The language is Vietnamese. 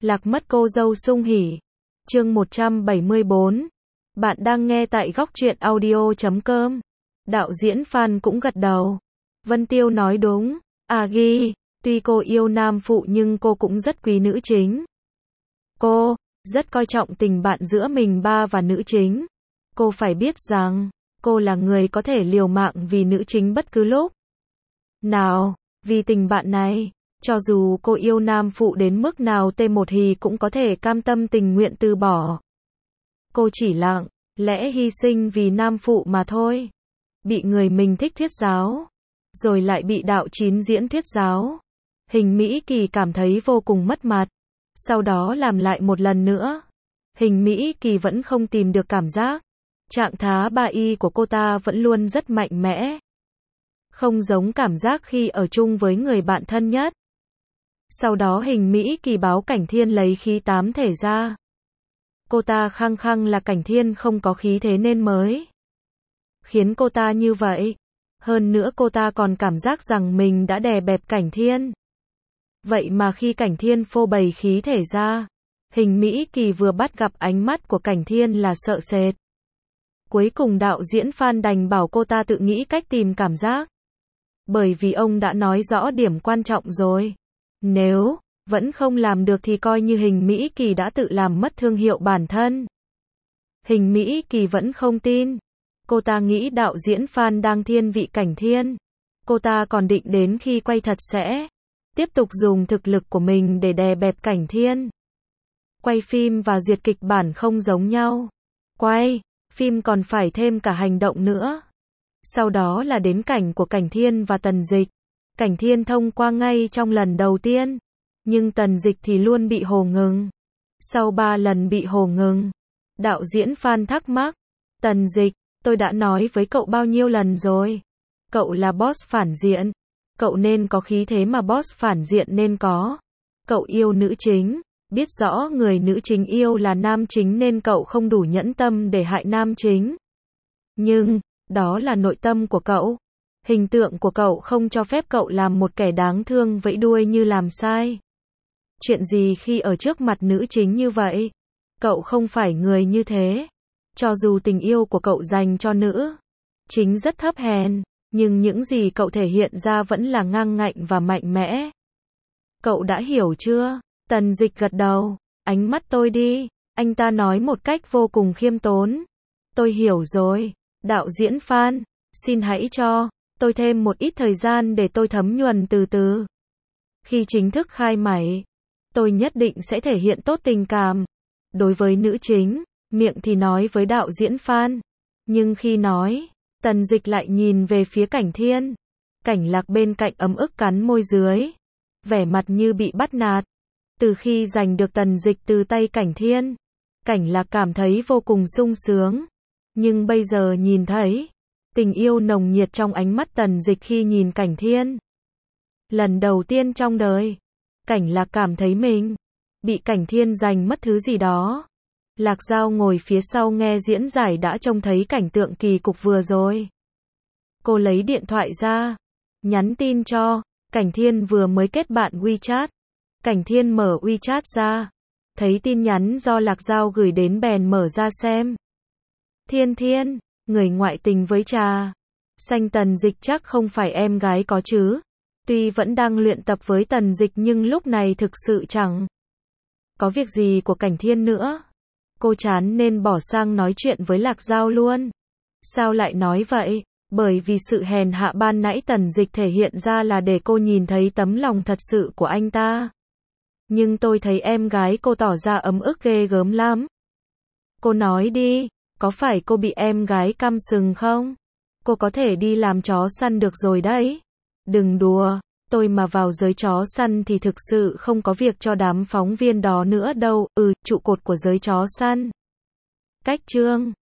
Lạc mất cô dâu sung hỉ. Chương 174. Bạn đang nghe tại góc truyện audio.com. Đạo diễn Phan cũng gật đầu. Vân Tiêu nói đúng. Ghi, tuy cô yêu nam phụ nhưng cô cũng rất quý nữ chính. Cô rất coi trọng tình bạn giữa mình ba và nữ chính. Cô phải biết rằng, cô là người có thể liều mạng vì nữ chính bất cứ lúc nào. Vì tình bạn này, cho dù cô yêu nam phụ đến mức nào T1 Hì cũng có thể cam tâm tình nguyện từ bỏ. Cô chỉ lặng lẽ hy sinh vì nam phụ mà thôi. Bị người mình thích thuyết giáo, rồi lại bị đạo chín diễn thuyết giáo. Hình Mỹ Kỳ cảm thấy vô cùng mất mặt. Sau đó làm lại một lần nữa. Hình Mỹ Kỳ vẫn không tìm được cảm giác. Trạng thái ba y của cô ta vẫn luôn rất mạnh mẽ. Không giống cảm giác khi ở chung với người bạn thân nhất. Sau đó Hình Mỹ Kỳ báo Cảnh Thiên lấy khí 8 thể ra. Cô ta khăng khăng là Cảnh Thiên không có khí thế nên mới khiến cô ta như vậy. Hơn nữa cô ta còn cảm giác rằng mình đã đè bẹp Cảnh Thiên. Vậy mà khi Cảnh Thiên phô bày khí thể ra, Hình Mỹ Kỳ vừa bắt gặp ánh mắt của Cảnh Thiên là sợ sệt. Cuối cùng đạo diễn Phan đành bảo cô ta tự nghĩ cách tìm cảm giác. Bởi vì ông đã nói rõ điểm quan trọng rồi. Nếu vẫn không làm được thì coi như Hình Mỹ Kỳ đã tự làm mất thương hiệu bản thân. Hình Mỹ Kỳ vẫn không tin. Cô ta nghĩ đạo diễn Phan đang thiên vị Cảnh Thiên. Cô ta còn định đến khi quay thật sẽ tiếp tục dùng thực lực của mình để đè bẹp Cảnh Thiên. Quay phim và duyệt kịch bản không giống nhau. Quay phim còn phải thêm cả hành động nữa. Sau đó là đến cảnh của Cảnh Thiên và Tần Dịch. Cảnh Thiên thông qua ngay trong lần đầu tiên. Nhưng Tần Dịch thì luôn bị hồ ngừng. Sau 3 lần bị hồ ngừng, đạo diễn Phan thắc mắc. Tần Dịch, tôi đã nói với cậu bao nhiêu lần rồi. Cậu là boss phản diện. Cậu nên có khí thế mà boss phản diện nên có. Cậu yêu nữ chính. Biết rõ người nữ chính yêu là nam chính nên cậu không đủ nhẫn tâm để hại nam chính. Nhưng, đó là nội tâm của cậu. Hình tượng của cậu không cho phép cậu làm một kẻ đáng thương vẫy đuôi như làm sai. Chuyện gì khi ở trước mặt nữ chính như vậy? Cậu không phải người như thế. Cho dù tình yêu của cậu dành cho nữ chính rất thấp hèn, nhưng những gì cậu thể hiện ra vẫn là ngang ngạnh và mạnh mẽ. Cậu đã hiểu chưa? Tần Dịch gật đầu. Ánh mắt tôi đi. Anh ta nói một cách vô cùng khiêm tốn. Tôi hiểu rồi. Đạo diễn Phan, xin hãy cho tôi thêm một ít thời gian để tôi thấm nhuần từ từ. Khi chính thức khai mảy, tôi nhất định sẽ thể hiện tốt tình cảm. Đối với nữ chính, miệng thì nói với đạo diễn Phan. Nhưng khi nói, Tần Dịch lại nhìn về phía Cảnh Thiên. Cảnh Lạc bên cạnh ấm ức cắn môi dưới. Vẻ mặt như bị bắt nạt. Từ khi giành được Tần Dịch từ tay Cảnh Thiên, Cảnh Lạc cảm thấy vô cùng sung sướng. Nhưng bây giờ nhìn thấy tình yêu nồng nhiệt trong ánh mắt Tần Dịch khi nhìn Cảnh Thiên. Lần đầu tiên trong đời, Cảnh Lạc cảm thấy mình bị Cảnh Thiên giành mất thứ gì đó. Lạc Giao ngồi phía sau nghe diễn giải đã trông thấy cảnh tượng kỳ cục vừa rồi. Cô lấy điện thoại ra, nhắn tin cho Cảnh Thiên vừa mới kết bạn WeChat. Cảnh Thiên mở WeChat ra, thấy tin nhắn do Lạc Giao gửi đến bèn mở ra xem. Thiên, người ngoại tình với trà xanh Tần Dịch chắc không phải em gái có chứ. Tuy vẫn đang luyện tập với Tần Dịch nhưng lúc này thực sự chẳng có việc gì của Cảnh Thiên nữa. Cô chán nên bỏ sang nói chuyện với Lạc Giao luôn. Sao lại nói vậy? Bởi vì sự hèn hạ ban nãy Tần Dịch thể hiện ra là để cô nhìn thấy tấm lòng thật sự của anh ta. Nhưng tôi thấy em gái cô tỏ ra ấm ức ghê gớm lắm. Cô nói đi, có phải cô bị em gái căm sừng không? Cô có thể đi làm chó săn được rồi đấy. Đừng đùa, tôi mà vào giới chó săn thì thực sự không có việc cho đám phóng viên đó nữa đâu. Trụ cột của giới chó săn. Cách chương